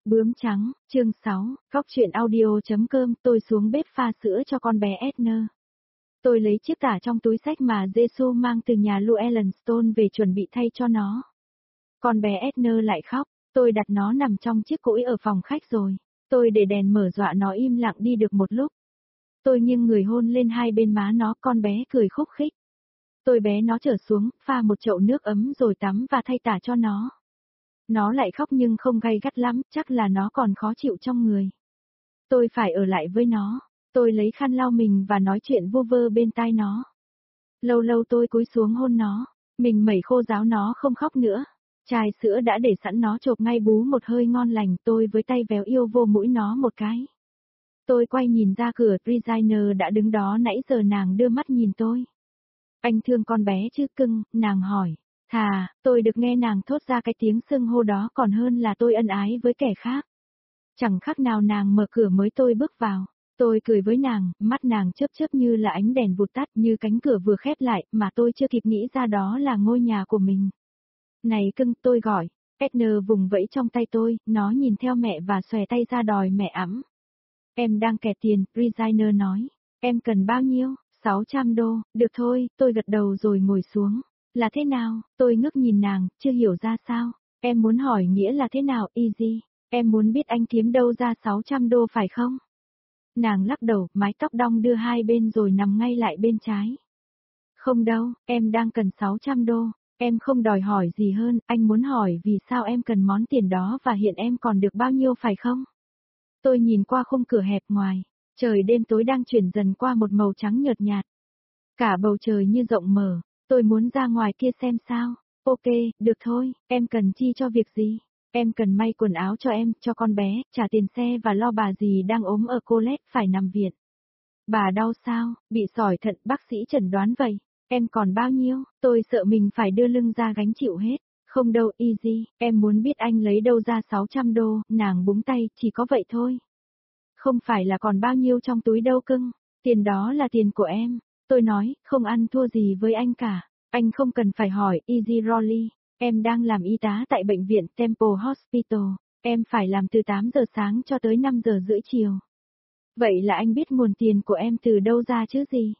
Bướm trắng, chương 6, góc truyện audio.com. Tôi xuống bếp pha sữa cho con bé Edna. Tôi lấy chiếc tả trong túi xách mà Jesus mang từ nhà Llewellyn Stone về chuẩn bị thay cho nó. Con bé Edna lại khóc, tôi đặt nó nằm trong chiếc cũi ở phòng khách rồi. Tôi để đèn mở dọa nó im lặng đi được một lúc. Tôi nghiêng người hôn lên hai bên má nó, con bé cười khúc khích. Tôi bế nó trở xuống, pha một chậu nước ấm rồi tắm và thay tả cho nó. Nó lại khóc nhưng không gay gắt lắm, chắc là nó còn khó chịu trong người. Tôi phải ở lại với nó. Tôi lấy khăn lau mình và nói chuyện vu vơ bên tai nó. Lâu lâu tôi cúi xuống hôn nó. Mình mẩy khô ráo nó không khóc nữa. Chai sữa đã để sẵn, nó chộp ngay bú một hơi ngon lành. Tôi với tay véo yêu vô mũi nó một cái. Tôi quay nhìn ra cửa, Regina đã đứng đó nãy giờ, nàng đưa mắt nhìn tôi. Anh thương con bé chứ cưng, nàng hỏi. Thà, tôi được nghe nàng thốt ra cái tiếng xưng hô đó còn hơn là tôi ân ái với kẻ khác. Chẳng khác nào nàng mở cửa mới tôi bước vào. Tôi cười với nàng, mắt nàng chớp chớp như là ánh đèn vụt tắt, như cánh cửa vừa khép lại, mà tôi chưa kịp nghĩ ra đó là ngôi nhà của mình. Này cưng, tôi gọi. Edna vùng vẫy trong tay tôi, nó nhìn theo mẹ và xòe tay ra đòi mẹ ẵm. Em đang kẹt tiền, Regina nói. Em cần bao nhiêu? 600 đô, được thôi, tôi gật đầu rồi ngồi xuống. Là thế nào? Tôi ngước nhìn nàng, chưa hiểu ra sao. Em muốn hỏi nghĩa là thế nào, Easy? Em muốn biết anh kiếm đâu ra 600 đô phải không? Nàng lắc đầu, mái tóc đong đưa hai bên rồi nằm ngay lại bên trái. Không đâu, em đang cần 600 đô. Em không đòi hỏi gì hơn, anh muốn hỏi vì sao em cần món tiền đó và hiện em còn được bao nhiêu phải không? Tôi nhìn qua khung cửa hẹp ngoài. Trời đêm tối đang chuyển dần qua một màu trắng nhợt nhạt. Cả bầu trời như rộng mở. Tôi muốn ra ngoài kia xem sao. Ok, được thôi, em cần chi cho việc gì? Em cần may quần áo cho em, cho con bé, trả tiền xe và lo bà dì đang ốm ở Colette phải nằm viện. Bà đau sao? Bị sỏi thận, bác sĩ chẩn đoán vậy. Em còn bao nhiêu? Tôi sợ mình phải đưa lưng ra gánh chịu hết. Không đâu, Easy, em muốn biết anh lấy đâu ra 600 đô, nàng búng tay, chỉ có vậy thôi. Không phải là còn bao nhiêu trong túi đâu cưng, tiền đó là tiền của em. Tôi nói, không ăn thua gì với anh cả. Anh không cần phải hỏi, Easy Rolly. Em đang làm y tá tại bệnh viện Temple Hospital. Em phải làm từ 8 giờ sáng cho tới 5 giờ rưỡi chiều. Vậy là anh biết nguồn tiền của em từ đâu ra chứ gì?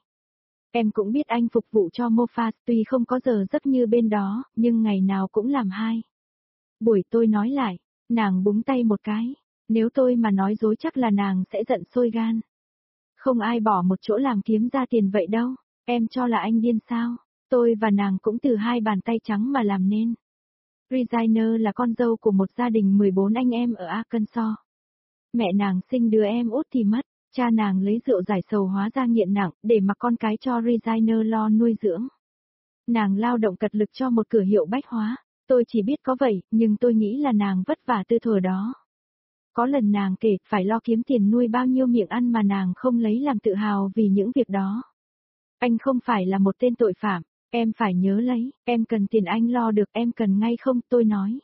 Em cũng biết anh phục vụ cho Moffat, tuy không có giờ giấc như bên đó, nhưng ngày nào cũng làm hai. Buổi tôi nói lại, nàng búng tay một cái. Nếu tôi mà nói dối chắc là nàng sẽ giận sôi gan. Không ai bỏ một chỗ làm kiếm ra tiền vậy đâu. Em cho là anh điên sao? Tôi và nàng cũng từ hai bàn tay trắng mà làm nên. Regina là con dâu của một gia đình 14 anh em ở Arkansas. Mẹ nàng sinh đứa em út thì mất, cha nàng lấy rượu giải sầu hóa ra nghiện nặng để mặc con cái cho Regina lo nuôi dưỡng. Nàng lao động cật lực cho một cửa hiệu bách hóa, tôi chỉ biết có vậy, nhưng tôi nghĩ là nàng vất vả từ thuở đó. Có lần nàng kể phải lo kiếm tiền nuôi bao nhiêu miệng ăn mà nàng không lấy làm tự hào vì những việc đó. Anh không phải là một tên tội phạm, em phải nhớ lấy, em cần tiền anh lo được, em cần ngay không, tôi nói.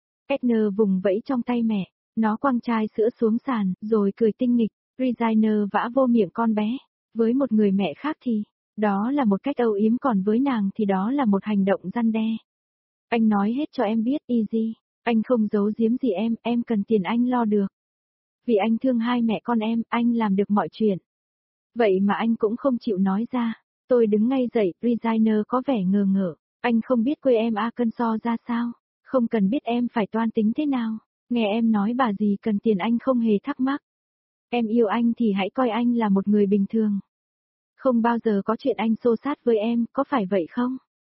Edna vùng vẫy trong tay mẹ, nó quăng chai sữa xuống sàn, rồi cười tinh nghịch, Regina vã vô miệng con bé. Với một người mẹ khác thì, đó là một cách âu yếm, còn với nàng thì đó là một hành động răn đe. Anh nói hết cho em biết, Easy. Anh không giấu giếm gì em cần tiền anh lo được. Vì anh thương hai mẹ con em, anh làm được mọi chuyện. Vậy mà anh cũng không chịu nói ra. Tôi đứng ngay dậy, Regina có vẻ ngờ ngợ. Anh không biết quê em Arkansas ra sao? Không cần biết em phải toan tính thế nào. Nghe em nói bà gì cần tiền anh không hề thắc mắc. Em yêu anh thì hãy coi anh là một người bình thường. Không bao giờ có chuyện anh xô xát với em, có phải vậy không?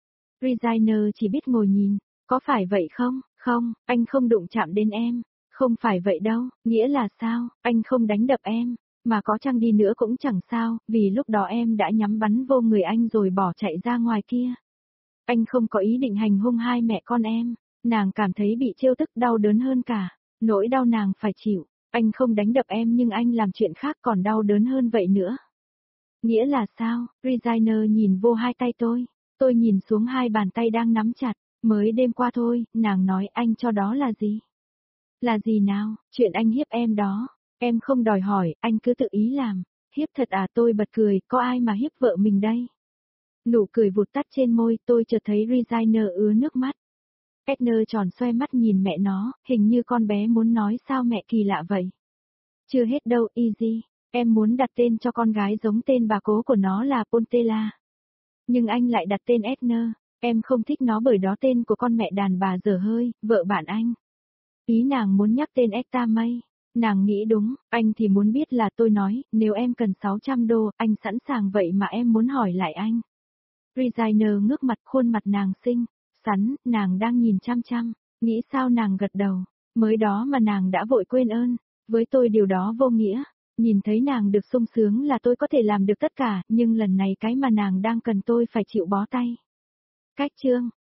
Regina chỉ biết ngồi nhìn. Có phải vậy không? Không, anh không đụng chạm đến em. Không phải vậy đâu, nghĩa là sao, anh không đánh đập em, mà có chăng đi nữa cũng chẳng sao, vì lúc đó em đã nhắm bắn vô người anh rồi bỏ chạy ra ngoài kia. Anh không có ý định hành hung hai mẹ con em, nàng cảm thấy bị trêu tức đau đớn hơn cả, nỗi đau nàng phải chịu, anh không đánh đập em nhưng anh làm chuyện khác còn đau đớn hơn vậy nữa. Nghĩa là sao, Regina nhìn vô hai tay tôi nhìn xuống hai bàn tay đang nắm chặt. Mới đêm qua thôi, nàng nói anh cho đó là gì? Là gì nào, chuyện anh hiếp em đó, em không đòi hỏi, anh cứ tự ý làm. Hiếp thật à? Tôi bật cười, có ai mà hiếp vợ mình đây? Nụ cười vụt tắt trên môi, tôi chợt thấy Regina ứa nước mắt. Edna tròn xoe mắt nhìn mẹ nó, hình như con bé muốn nói sao mẹ kỳ lạ vậy. Chưa hết đâu, Easy, em muốn đặt tên cho con gái giống tên bà cố của nó là Pontella. Nhưng anh lại đặt tên Edna, em không thích nó bởi đó tên của con mẹ đàn bà dở hơi, vợ bạn anh. Ý nàng muốn nhắc tên Etta May. Nàng nghĩ đúng, anh thì muốn biết là tôi nói, nếu em cần 600 đô, anh sẵn sàng vậy mà em muốn hỏi lại anh. Regina ngước mặt khuôn mặt nàng xinh, xắn, nàng đang nhìn chăm chăm, nghĩ sao nàng gật đầu, mới đó mà nàng đã vội quên ơn, với tôi điều đó vô nghĩa, nhìn thấy nàng được sung sướng là tôi có thể làm được tất cả, nhưng lần này cái mà nàng đang cần tôi phải chịu bó tay. Cách chương